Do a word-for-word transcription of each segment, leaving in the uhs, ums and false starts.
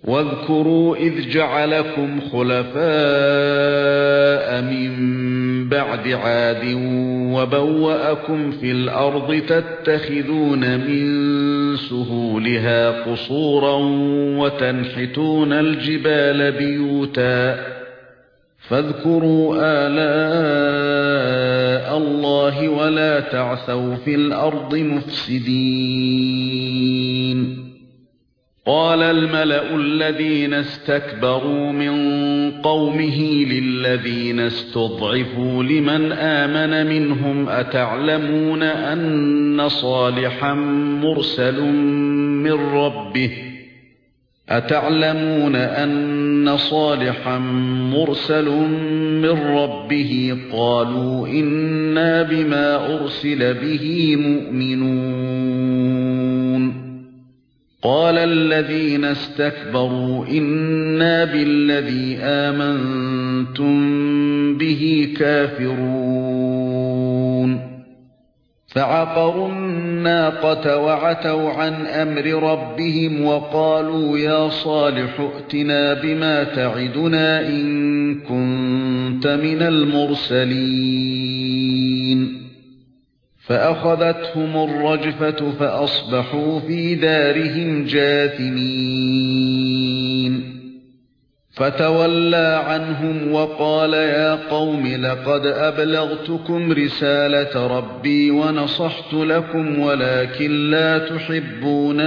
واذكروا إذ جعلكم خلفاء من بعد عاد وبوأكم في الأرض تتخذون من سهولها قصورا وتنحتون الجبال بيوتا فاذكروا آلاء الله ولا تعثوا في الأرض مفسدين. قال الملأ الذين استكبروا من قومه للذين استضعفوا لمن آمن منهم أتعلمون أن صالحا مرسل من ربه أتعلمون أن صالحا مرسل من ربه قالوا إنا بما أرسل به مؤمنون. قال الذين استكبروا إنا بالذي آمنتم به كافرون. فعقروا الناقة وعتوا عن أمر ربهم وقالوا يا صالح ائتنا بما تعدنا إن كنت من المرسلين. فأخذتهم الرجفة فأصبحوا في دارهم جاثمين. فتولى عنهم وقال يا قوم لقد أبلغتكم رسالة ربي ونصحت لكم ولكن لا تحبون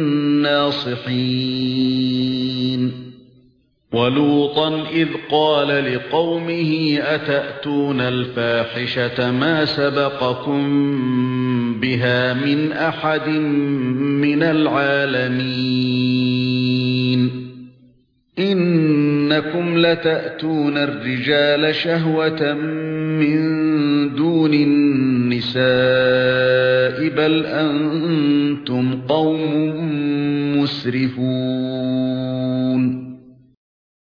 الناصحين. ولوطا إذ قال لقومه أتأتون الفاحشة ما سبقكم بها من أحد من العالمين إنكم لتأتون الرجال شهوة من دون النساء بل أنتم قوم مسرفون.